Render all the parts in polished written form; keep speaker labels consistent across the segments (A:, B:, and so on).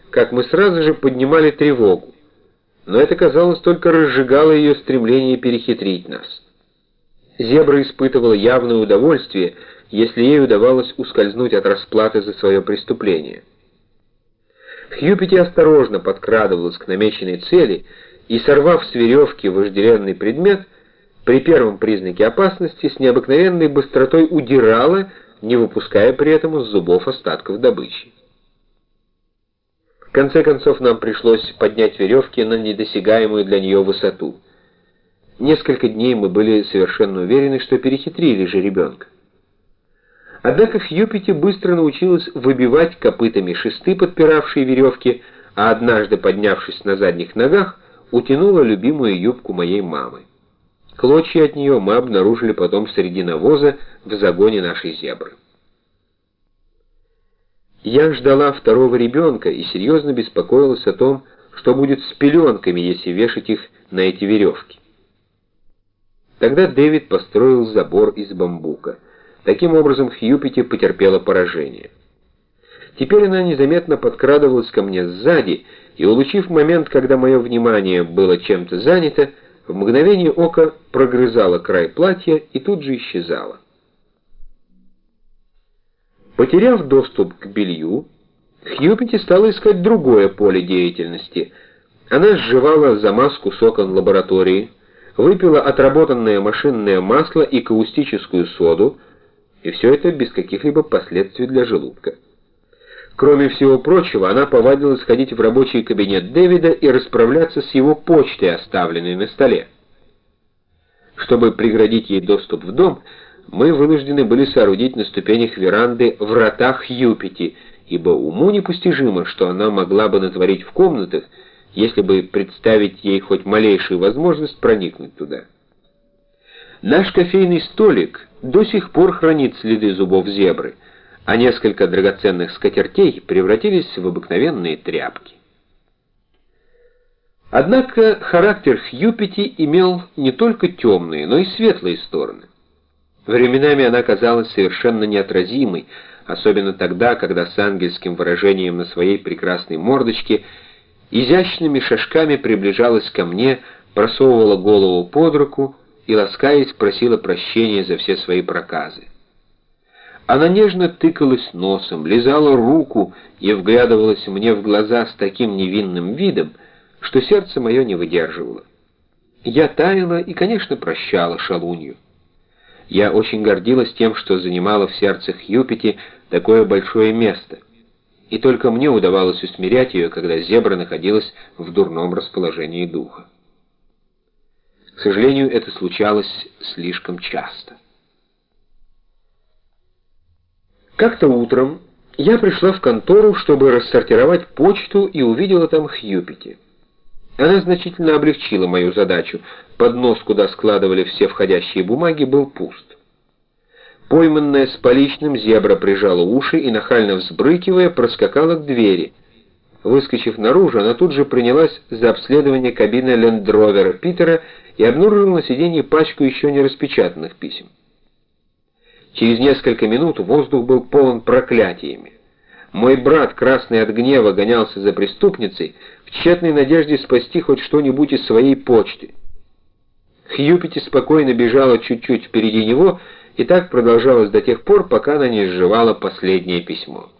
A: как мы сразу же поднимали тревогу, но это, казалось, только разжигало ее стремление перехитрить нас. Зебра испытывала явное удовольствие, если ей удавалось ускользнуть от расплаты за свое преступление. Хьюпити осторожно подкрадывалась к намеченной цели и, сорвав с веревки вожделенный предмет, при первом признаке опасности с необыкновенной быстротой удирала, не выпуская при этом из зубов остатков добычи. В конце концов нам пришлось поднять веревки на недосягаемую для нее высоту. Несколько дней мы были совершенно уверены, что перехитрили жеребенка. Однако Хьюпити быстро научилась выбивать копытами шесты, подпиравшие веревки, а однажды, поднявшись на задних ногах, утянула любимую юбку моей мамы. Клочья от нее мы обнаружили потом среди навоза в загоне нашей зебры. Я ждала второго ребенка и серьезно беспокоилась о том, что будет с пеленками, если вешать их на эти веревки. Тогда Дэвид построил забор из бамбука. Таким образом, Хьюпити потерпела поражение. Теперь она незаметно подкрадывалась ко мне сзади, и, улучив момент, когда мое внимание было чем-то занято, в мгновение ока прогрызала край платья и тут же исчезала. Потеряв доступ к белью, Хьюпити стала искать другое поле деятельности. Она сживала замазку с окон лаборатории, выпила отработанное машинное масло и каустическую соду, и все это без каких-либо последствий для желудка. Кроме всего прочего, она повадилась ходить в рабочий кабинет Дэвида и расправляться с его почтой, оставленной на столе. Чтобы преградить ей доступ в дом, мы вынуждены были соорудить на ступенях веранды врата Хьюпити, ибо уму непостижимо, что она могла бы натворить в комнатах, если бы представить ей хоть малейшую возможность проникнуть туда. Наш кофейный столик до сих пор хранит следы зубов зебры, а несколько драгоценных скатертей превратились в обыкновенные тряпки. Однако характер Хьюпити имел не только темные, но и светлые стороны. Временами она казалась совершенно неотразимой, особенно тогда, когда с ангельским выражением на своей прекрасной мордочке изящными шажками приближалась ко мне, просовывала голову под руку и, ласкаясь, просила прощения за все свои проказы. Она нежно тыкалась носом, лизала руку и вглядывалась мне в глаза с таким невинным видом, что сердце мое не выдерживало. Я таяла и, конечно, прощала шалунью. Я очень гордилась тем, что занимала в сердце Хьюпити такое большое место, и только мне удавалось усмирять ее, когда зебра находилась в дурном расположении духа. К сожалению, это случалось слишком часто. Как-то утром я пришла в контору, чтобы рассортировать почту, и увидела там Хьюпити. Она значительно облегчила мою задачу. Поднос, куда складывали все входящие бумаги, был пуст. Пойманная с поличным, зебра прижала уши и, нахально взбрыкивая, проскакала к двери. Выскочив наружу, она тут же принялась за обследование кабины лендровера Питера и обнаружила на сиденье пачку еще не распечатанных писем. Через несколько минут воздух был полон проклятиями. Мой брат, красный от гнева, гонялся за преступницей в тщетной надежде спасти хоть что-нибудь из своей почты. Хьюпити спокойно бежала чуть-чуть впереди него, и так продолжалось до тех пор, пока она не сживала последнее письмо.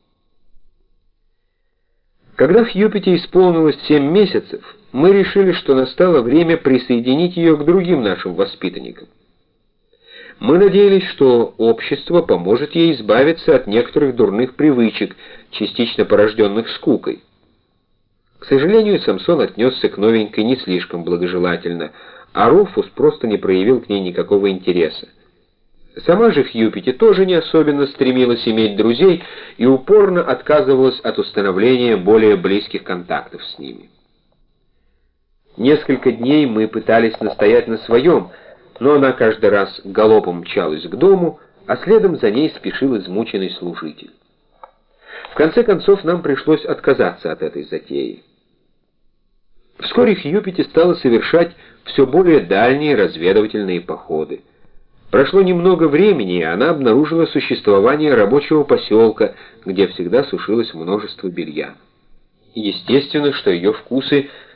A: Когда Хьюпити исполнилось 7 месяцев, мы решили, что настало время присоединить ее к другим нашим воспитанникам. Мы надеялись, что общество поможет ей избавиться от некоторых дурных привычек, частично порожденных скукой. К сожалению, Самсон отнесся к новенькой не слишком благожелательно, а Руфус просто не проявил к ней никакого интереса. Сама же Хьюпити тоже не особенно стремилась иметь друзей и упорно отказывалась от установления более близких контактов с ними. Несколько дней мы пытались настоять на своем, но она каждый раз галопом мчалась к дому, а следом за ней спешил измученный служитель. В конце концов, нам пришлось отказаться от этой затеи. Вскоре Хьюпити стала совершать все более дальние разведывательные походы. Прошло немного времени, и она обнаружила существование рабочего поселка, где всегда сушилось множество белья. Естественно, что ее вкусы